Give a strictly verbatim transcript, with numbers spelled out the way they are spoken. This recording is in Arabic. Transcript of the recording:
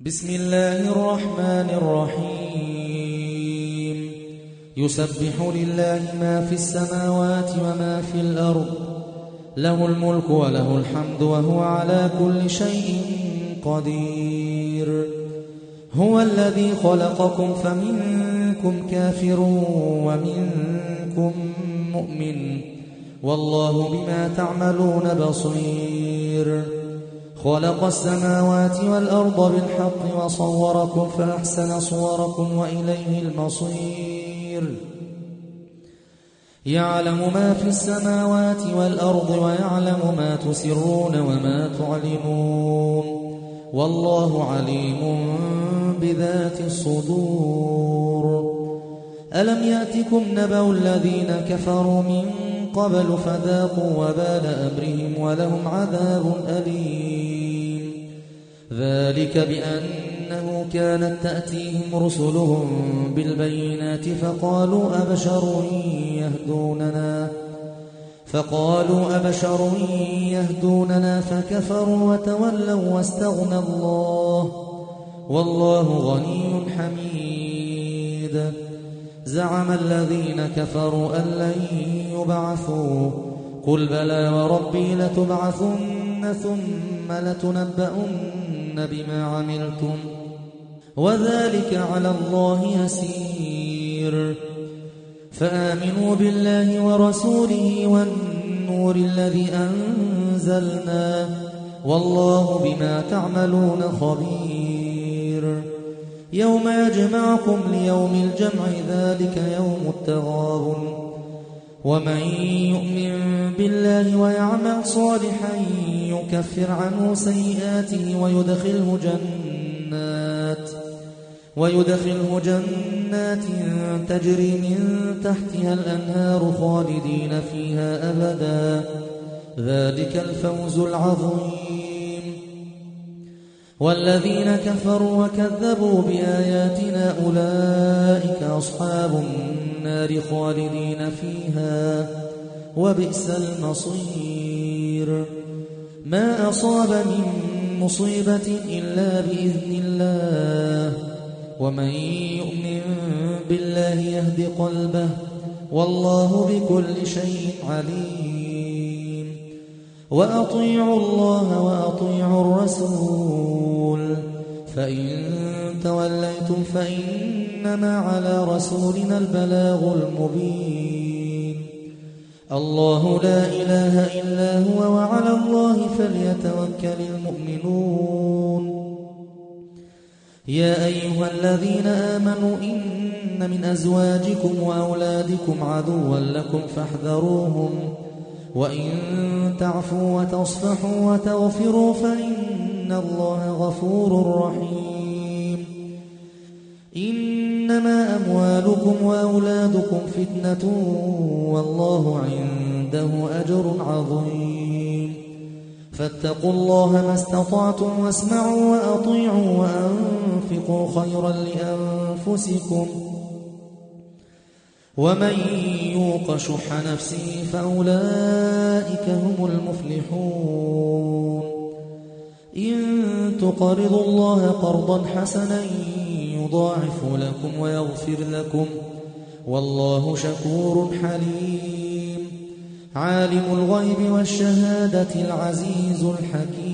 بسم الله الرحمن الرحيم يسبح لله ما في السماوات وما في الأرض له الملك وله الحمد وهو على كل شيء قدير هو الذي خلقكم فمنكم كافر ومنكم مؤمن والله بما تعملون بصير خلق السماوات والأرض بالحق وصوركم فأحسن صوركم وإليه المصير يعلم ما في السماوات والأرض ويعلم ما تسرون وما تعلنون والله عليم بذات الصدور ألم يأتكم نبأ الذين كفروا من قبل فذاقوا وبال أمرهم ولهم عذاب أليم ذلك بأنه كانت تأتيهم رسلهم بالبينات فقالوا أبشر يهدوننا فقالوا أبشر يهدوننا فكفروا وتولوا واستغنى الله والله غني حميد زعم الذين كفروا أن لن يبعثوا قل بلى وربي لتبعثن ثم لتنبؤن بما عملتم وذلك على الله يسير فآمنوا بالله ورسوله والنور الذي أنزلنا والله بما تعملون خبير يوم يجمعكم ليوم الجمع ذلك يوم التغابن ومن يؤمن بالله ويعمل صالحا يكفر عنه سيئاته ويدخله جنات ويدخله جنات تجري من تحتها الأنهار خالدين فيها أبدا ذلك الفوز العظيم والذين كفروا وكذبوا بآياتنا أولئك أصحاب النار خالدين فيها وبئس المصير ما أصاب من مصيبة إلا بإذن الله ومن يؤمن بالله يهد قلبه والله بكل شيء عليم وأطيعوا الله وأطيعوا الرسول فإن توليتم فإنما على رسولنا البلاغ المبين الله لا إله إلا هو وعلى الله فليتوكل المؤمنون يا أيها الذين آمنوا إن من أزواجكم وأولادكم عدوا لكم فاحذروهم وإن تعفوا وتصفحوا وتغفروا فإن الله غفور رحيم إنما أموالكم وأولادكم فتنة والله عنده أجر عظيم فاتقوا الله ما استطعتم واسمعوا وأطيعوا وأنفقوا خيرا لأنفسكم ومن يوق شح نفسه فأولئك هم المفلحون إن تقرضوا الله قرضا حسنا يضاعف لكم ويغفر لكم والله شكور حليم عالم الغيب والشهادة العزيز الحكيم